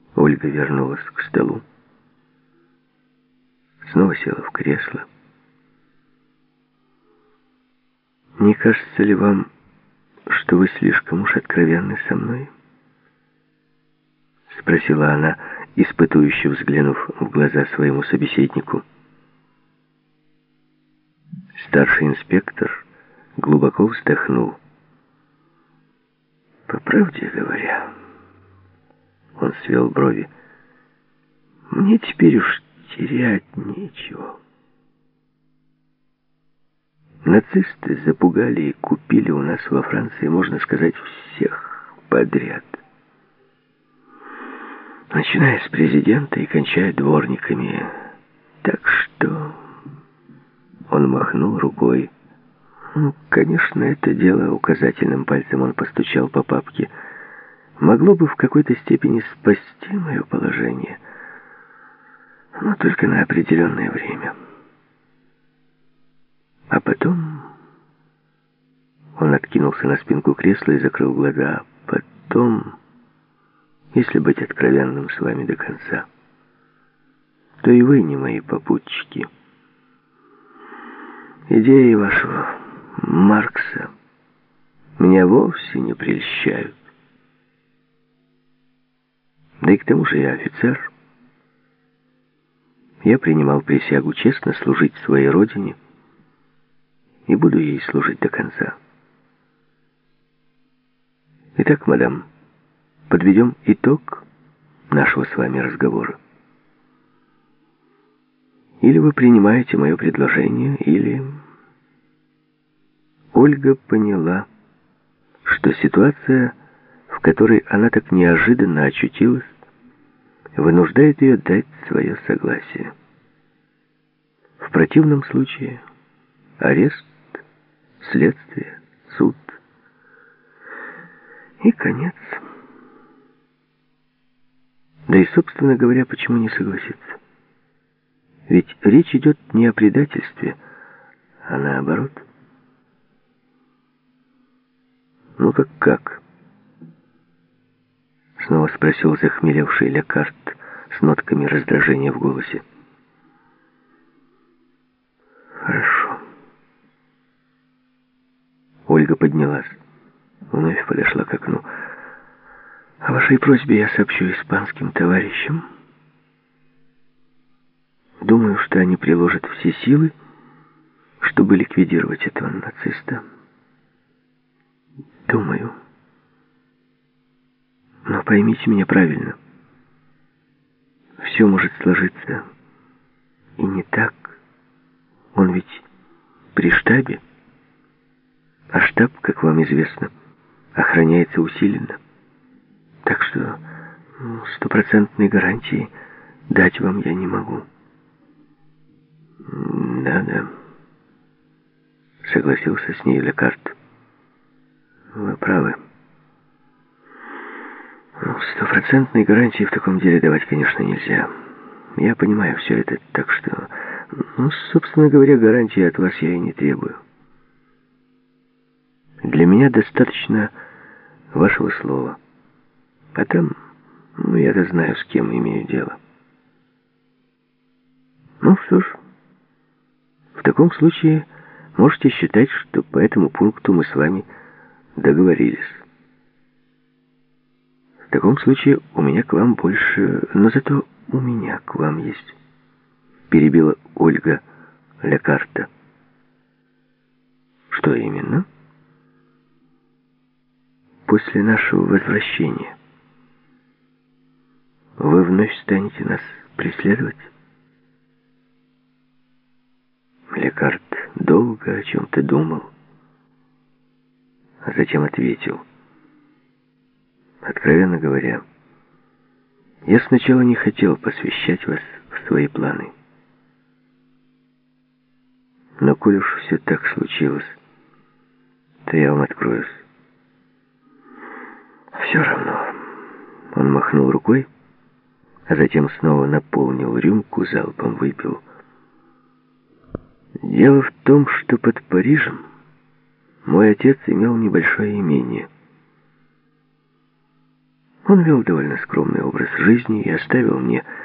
Ольга вернулась к столу, снова села в кресло. «Не кажется ли вам, что вы слишком уж откровенны со мной?» — спросила она, испытующе взглянув в глаза своему собеседнику. Старший инспектор глубоко вздохнул. «По правде говоря...» — он свел брови. «Мне теперь уж терять нечего. Нацисты запугали и купили у нас во Франции, можно сказать, всех подряд. Начиная с президента и кончая дворниками. Так что...» Он махнул рукой. «Ну, конечно, это дело», — указательным пальцем он постучал по папке, «могло бы в какой-то степени спасти мое положение, но только на определенное время. А потом...» Он откинулся на спинку кресла и закрыл глаза. «Потом, если быть откровенным с вами до конца, то и вы не мои попутчики. Идеи вашего Маркса меня вовсе не прельщают. Да и к тому же я офицер. Я принимал присягу честно служить своей родине и буду ей служить до конца. Итак, мадам, подведем итог нашего с вами разговора. Или вы принимаете мое предложение, или...» Ольга поняла, что ситуация, в которой она так неожиданно очутилась, вынуждает ее дать свое согласие. В противном случае арест, следствие, суд и конец. Да и, собственно говоря, почему не согласиться? Ведь речь идет не о предательстве, а наоборот. «Ну как?» — снова спросил захмелевший Лекарт с нотками раздражения в голосе. «Хорошо». Ольга поднялась, вновь подошла к окну. «О вашей просьбе я сообщу испанским товарищам. Думаю, что они приложат все силы, чтобы ликвидировать этого нациста. Думаю. Но поймите меня правильно. Все может сложиться и не так. Он ведь при штабе. А штаб, как вам известно, охраняется усиленно. Так что стопроцентной гарантии дать вам я не могу». «Да», — согласился с ней Лекарт. «Вы правы. Стопроцентной гарантии в таком деле давать, конечно, нельзя. Я понимаю все это, так что, собственно говоря, гарантии от вас я и не требую. Для меня достаточно вашего слова. А там, я-то знаю, с кем имею дело. Что ж, в таком случае можете считать, что по этому пункту мы с вами договорились. В таком случае у меня к вам больше... Но зато у меня к вам есть...» Перебила Ольга Лекарта. «Что именно?» «После нашего возвращения вы вновь станете нас преследовать?» Лекарт долго о чем-то думал, а затем ответил: «Откровенно говоря, я сначала не хотел посвящать вас в свои планы. Но коль уж все так случилось, то я вам откроюсь. Все равно». Он махнул рукой, а затем снова наполнил рюмку, залпом выпил. «Дело в том, что под Парижем мой отец имел небольшое имение. Он вел довольно скромный образ жизни и оставил мне